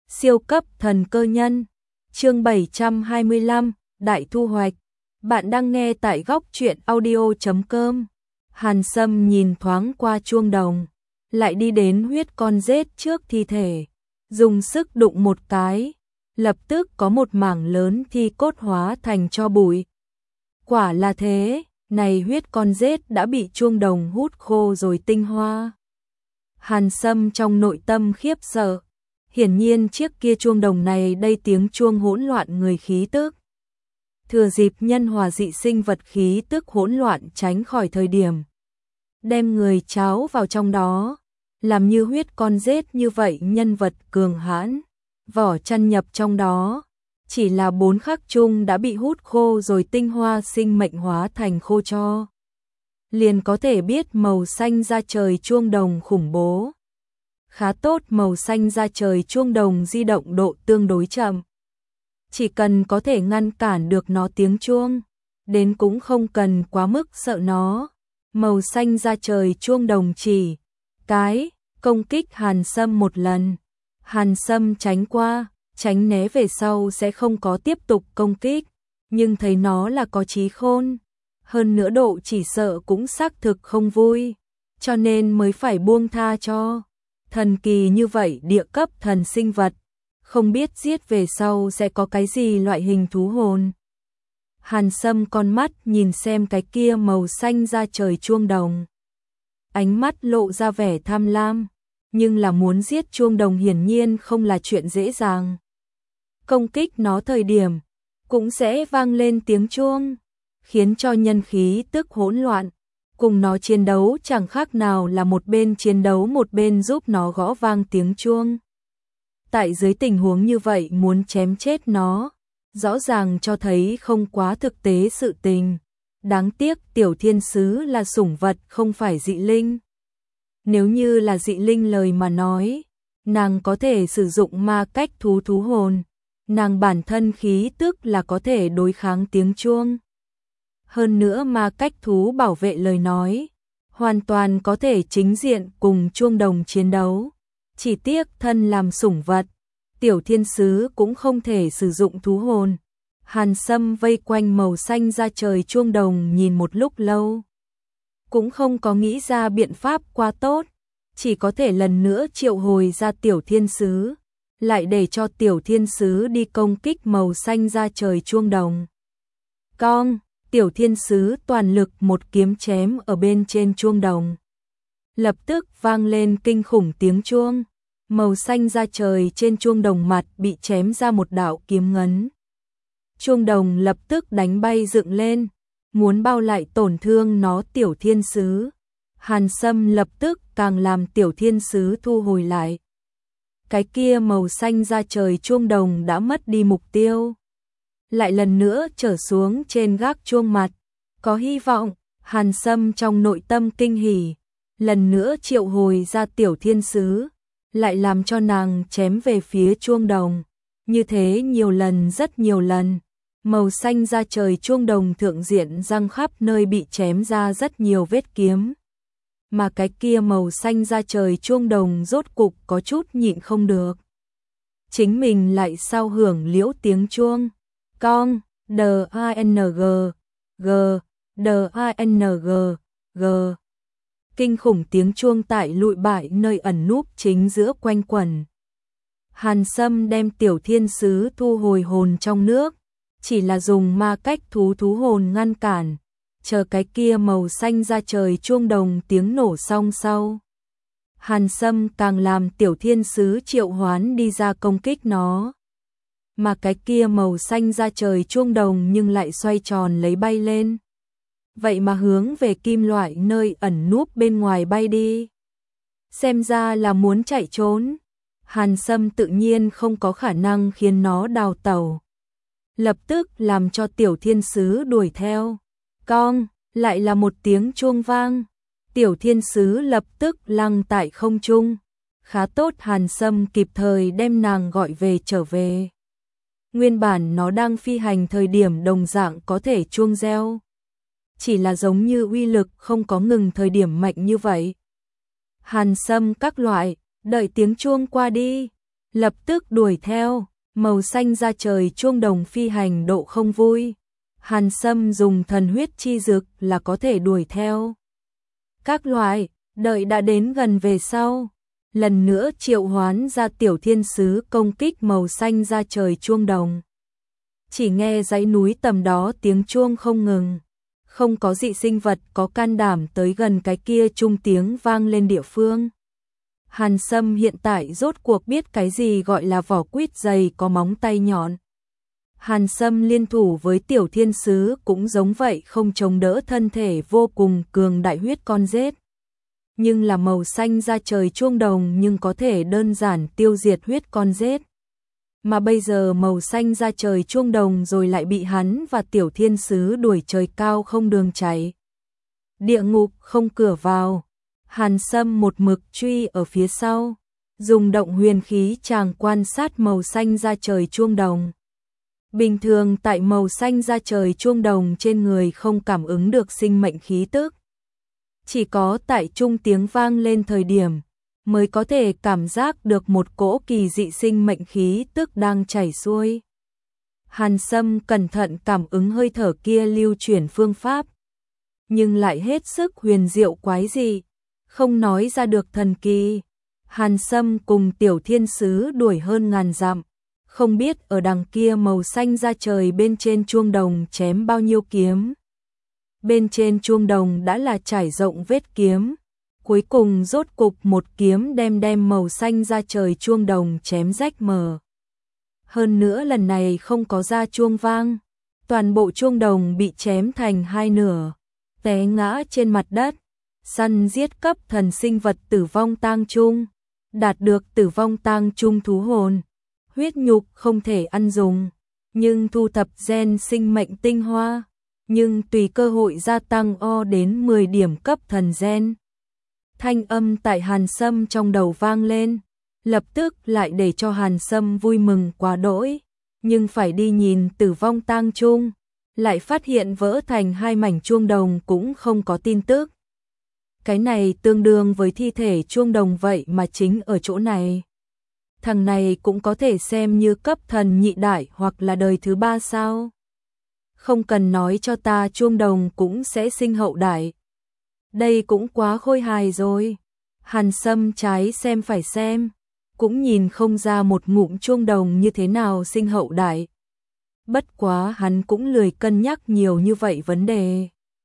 Siêu cấp thần cơ nhân. Chương 725, Đại thu hoạch. Bạn đang nghe tại góc truyện audio.com. Hàn Sâm nhìn thoáng qua chuông đồng, lại đi đến huyết con rết trước thi thể, dùng sức đụng một cái, lập tức có một mảng lớn thi cốt hóa thành tro bụi. Quả là thế, này huyết con rết đã bị chuông đồng hút khô rồi tinh hoa. Hàn Sâm trong nội tâm khiếp sợ. Hiển nhiên chiếc kia chuông đồng này đây tiếng chuông hỗn loạn người khí tức. Thừa dịp nhân hòa dị sinh vật khí tức hỗn loạn tránh khỏi thời điểm, đem người cháo vào trong đó, làm như huyết con rết như vậy nhân vật cường hãn, vỏ chăn nhập trong đó, chỉ là 4 khắc chung đã bị hút khô rồi tinh hoa sinh mệnh hóa thành khô tro. Liền có thể biết màu xanh da trời chuông đồng khủng bố. Khá tốt, màu xanh da trời chuông đồng di động độ tương đối chậm. Chỉ cần có thể ngăn cản được nó tiếng chuông, đến cũng không cần quá mức sợ nó. Màu xanh da trời chuông đồng chỉ cái công kích Hàn Sâm một lần. Hàn Sâm tránh qua, tránh né về sau sẽ không có tiếp tục công kích, nhưng thấy nó là có trí khôn, hơn nữa độ chỉ sợ cũng xác thực không vui, cho nên mới phải buông tha cho. Thần kỳ như vậy địa cấp thần sinh vật, không biết giết về sau sẽ có cái gì loại hình thú hồn. Hàn Sâm con mắt nhìn xem cái kia màu xanh da trời chuông đồng, ánh mắt lộ ra vẻ tham lam, nhưng là muốn giết chuông đồng hiển nhiên không là chuyện dễ dàng. Công kích nó thời điểm, cũng sẽ vang lên tiếng chuông, khiến cho nhân khí tức hỗn loạn. Cùng nó chiến đấu chẳng khác nào là một bên chiến đấu một bên giúp nó gõ vang tiếng chuông. Tại dưới tình huống như vậy muốn chém chết nó, rõ ràng cho thấy không quá thực tế sự tình. Đáng tiếc tiểu thiên sứ là sủng vật không phải dị linh. Nếu như là dị linh lời mà nói, nàng có thể sử dụng ma cách thú hồn, nàng bản thân khí tức là có thể đối kháng tiếng chuông. Hơn nữa ma cách thú bảo vệ lời nói, hoàn toàn có thể chính diện cùng chuông đồng chiến đấu. Chỉ tiếc thân làm sủng vật, tiểu thiên sứ cũng không thể sử dụng thú hồn. Hàn Sâm vây quanh màu xanh da trời chuông đồng nhìn một lúc lâu, cũng không có nghĩ ra biện pháp quá tốt, chỉ có thể lần nữa triệu hồi ra tiểu thiên sứ, lại để cho tiểu thiên sứ đi công kích màu xanh da trời chuông đồng. Cong, tiểu thiên sứ toàn lực một kiếm chém ở bên trên chuông đồng. Lập tức vang lên kinh khủng tiếng chuông, màu xanh da trời trên chuông đồng mặt bị chém ra một đạo kiếm ngấn. Chuông đồng lập tức đánh bay dựng lên, muốn bao lại tổn thương nó tiểu thiên sứ. Hàn Sâm lập tức càng làm tiểu thiên sứ thu hồi lại. Cái kia màu xanh da trời chuông đồng đã mất đi mục tiêu, lại lần nữa trở xuống trên gác chuông mặt. Có hy vọng, Hàn Sâm trong nội tâm kinh hỉ, lần nữa triệu hồi ra tiểu thiên sứ, lại làm cho nàng chém về phía chuông đồng. Như thế nhiều lần, rất nhiều lần, màu xanh da trời chuông đồng thượng diện răng khắp nơi bị chém ra rất nhiều vết kiếm. Mà cái kia màu xanh da trời chuông đồng rốt cục có chút nhịn không được. Chính mình lại sao hưởng liễu tiếng chuông. Cong, D-A-N-G, G, D-A-N-G, G. Kinh khủng tiếng chuông tại lụi bại nơi ẩn núp chính giữa quanh quẩn. Hàn Sâm đem tiểu thiên sứ thu hồi hồn trong nước, chỉ là dùng ma cách thú hồn ngăn cản, chờ cái kia màu xanh da trời chuông đồng tiếng nổ xong sau. Hàn Sâm càng làm tiểu thiên sứ triệu hoán đi ra công kích nó. Mà cái kia màu xanh da trời chuông đồng nhưng lại xoay tròn lấy bay lên. Vậy mà hướng về kim loại nơi ẩn núp bên ngoài bay đi. Xem ra là muốn chạy trốn. Hàn Sâm tự nhiên không có khả năng khiến nó đào tẩu. Lập tức làm cho tiểu thiên sứ đuổi theo. Cong, lại là một tiếng chuông vang. Tiểu thiên sứ lập tức lăng tại không trung. Khá tốt Hàn Sâm kịp thời đem nàng gọi về trở về. Nguyên bản nó đang phi hành thời điểm đồng dạng có thể chuông reo. Chỉ là giống như uy lực không có ngừng thời điểm mạnh như vậy. Hàn Sâm các loại, đợi tiếng chuông qua đi, lập tức đuổi theo, màu xanh da trời chuông đồng phi hành độ không vui. Hàn Sâm dùng thần huyết chi dược là có thể đuổi theo. Các loại, đợi đã đến gần về sau, lần nữa triệu hoán ra tiểu thiên sứ công kích màu xanh da trời chuông đồng. Chỉ nghe dãy núi tầm đó tiếng chuông không ngừng, không có dị sinh vật có can đảm tới gần cái kia chung tiếng vang lên địa phương. Hàn Sâm hiện tại rốt cuộc biết cái gì gọi là vỏ quýt dày có móng tay nhọn. Hàn Sâm liên thủ với tiểu thiên sứ cũng giống vậy, không chống đỡ thân thể vô cùng cường đại huyết con rết. Nhưng là màu xanh da trời chuông đồng nhưng có thể đơn giản tiêu diệt huyết con rết. Mà bây giờ màu xanh da trời chuông đồng rồi lại bị hắn và tiểu thiên sứ đuổi trời cao không đường chạy. Địa ngục không cửa vào. Hàn Sâm một mực truy ở phía sau, dùng động huyền khí chàng quan sát màu xanh da trời chuông đồng. Bình thường tại màu xanh da trời chuông đồng trên người không cảm ứng được sinh mệnh khí tức. Chỉ có tại trung tiếng vang lên thời điểm, mới có thể cảm giác được một cỗ kỳ dị sinh mệnh khí tức đang chảy xuôi. Hàn Sâm cẩn thận cảm ứng hơi thở kia lưu chuyển phương pháp, nhưng lại hết sức huyền diệu quái dị, không nói ra được thần kỳ. Hàn Sâm cùng tiểu thiên sứ đuổi hơn ngàn dặm, không biết ở đằng kia màu xanh da trời bên trên chuông đồng chém bao nhiêu kiếm. Bên trên chuông đồng đã là trải rộng vết kiếm, cuối cùng rốt cục một kiếm đem màu xanh da trời chuông đồng chém rách mờ. Hơn nữa lần này không có ra chuông vang, toàn bộ chuông đồng bị chém thành hai nửa, té ngã trên mặt đất. Săn giết cấp thần sinh vật tử vong tang chung, đạt được tử vong tang chung thú hồn, huyết nhục không thể ăn dùng, nhưng thu thập gen sinh mệnh tinh hoa, nhưng tùy cơ hội gia tăng đến 10 điểm cấp thần gen. Thanh âm tại Hàn Sâm trong đầu vang lên, lập tức lại để cho Hàn Sâm vui mừng quá đỗi, nhưng phải đi nhìn tử vong tang chung, lại phát hiện vỡ thành hai mảnh chuông đồng cũng không có tin tức. Cái này tương đương với thi thể chuông đồng vậy mà chính ở chỗ này. Thằng này cũng có thể xem như cấp thần nhị đại hoặc là đời thứ ba sao? Không cần nói cho ta chuông đồng cũng sẽ sinh hậu đại. Đây cũng quá khôi hài rồi. Hàn Sâm trái xem phải xem, cũng nhìn không ra một ngụm chuông đồng như thế nào sinh hậu đại. Bất quá hắn cũng lười cân nhắc nhiều như vậy vấn đề.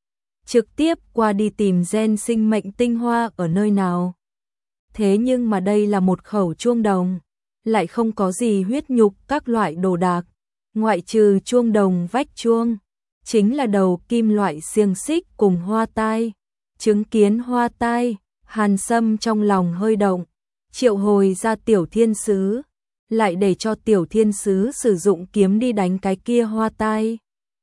Trực tiếp qua đi tìm gen sinh mệnh tinh hoa ở nơi nào. Thế nhưng mà đây là một khẩu chuông đồng, lại không có gì huyết nhục các loại đồ đạc, ngoại trừ chuông đồng vách chuông, chính là đầu kim loại xiềng xích cùng hoa tai. Chứng kiến hoa tai, Hàn Sâm trong lòng hơi động, triệu hồi ra tiểu thiên sứ, lại để cho tiểu thiên sứ sử dụng kiếm đi đánh cái kia hoa tai.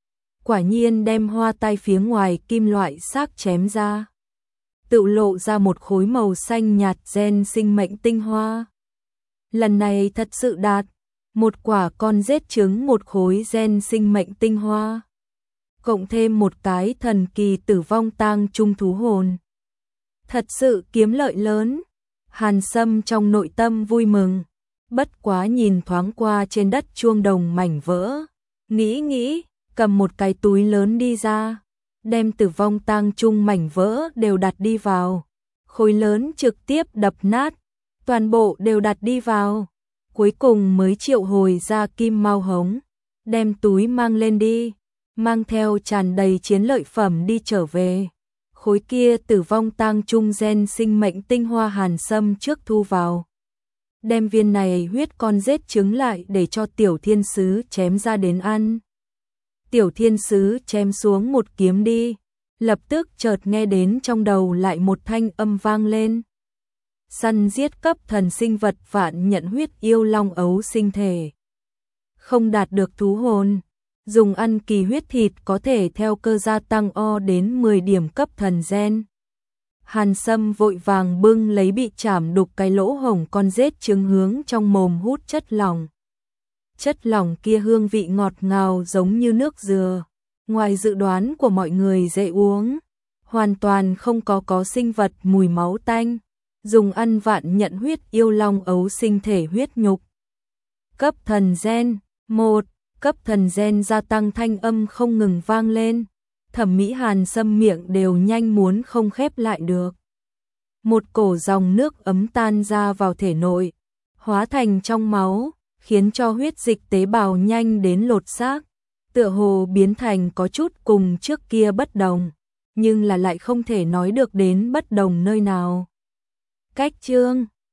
Quả nhiên đem hoa tai phía ngoài kim loại xác chém ra, tự lộ ra một khối màu xanh nhạt gen sinh mệnh tinh hoa. Lần này thật sự đạt, một quả con rết trứng một khối gen sinh mệnh tinh hoa, cộng thêm một cái thần kỳ tử vong tang chung thú hồn. Thật sự kiếm lợi lớn. Hàn Sâm trong nội tâm vui mừng, bất quá nhìn thoáng qua trên đất chuông đồng mảnh vỡ, nghĩ, cầm một cái túi lớn đi ra, đem tử vong tang chung mảnh vỡ đều đặt đi vào, khối lớn trực tiếp đập nát, toàn bộ đều đặt đi vào, cuối cùng mới triệu hồi ra kim mao hống, đem túi mang lên đi, mang theo tràn đầy chiến lợi phẩm đi trở về. Khối kia tử vong tang chung gen sinh mệnh tinh hoa Hàn Sâm trước thu vào, đem viên này huyết con rết trứng lại để cho tiểu thiên sứ chém ra đến ăn. Tiểu thiên sứ chém xuống một kiếm đi, lập tức chợt nghe đến trong đầu lại một thanh âm vang lên. Săn giết cấp thần sinh vật vạn nhận huyết yêu long ấu sinh thể. Không đạt được thú hồn, dùng ăn kỳ huyết thịt có thể theo cơ gia tăng đến 10 điểm cấp thần gen. Hàn Sâm vội vàng bưng lấy bị chảm đục cái lỗ hổng con rết trứng hướng trong mồm hút chất lỏng. Chất lỏng kia hương vị ngọt ngào giống như nước dừa, ngoài dự đoán của mọi người dễ uống, hoàn toàn không có sinh vật mùi máu tanh, dùng ăn vạn nhận huyết yêu long ấu sinh thể huyết nhục, Cấp thần gen. 1. Cấp thần gen gia tăng, thanh âm không ngừng vang lên. Thẩm Mỹ Hàn Sâm miệng đều nhanh muốn không khép lại được. Một cổ dòng nước ấm tan ra vào thể nội, hóa thành trong máu, khiến cho huyết dịch tế bào nhanh đến lột xác, tựa hồ biến thành có chút cùng trước kia bất đồng, nhưng là lại không thể nói được đến bất đồng nơi nào. Cách chương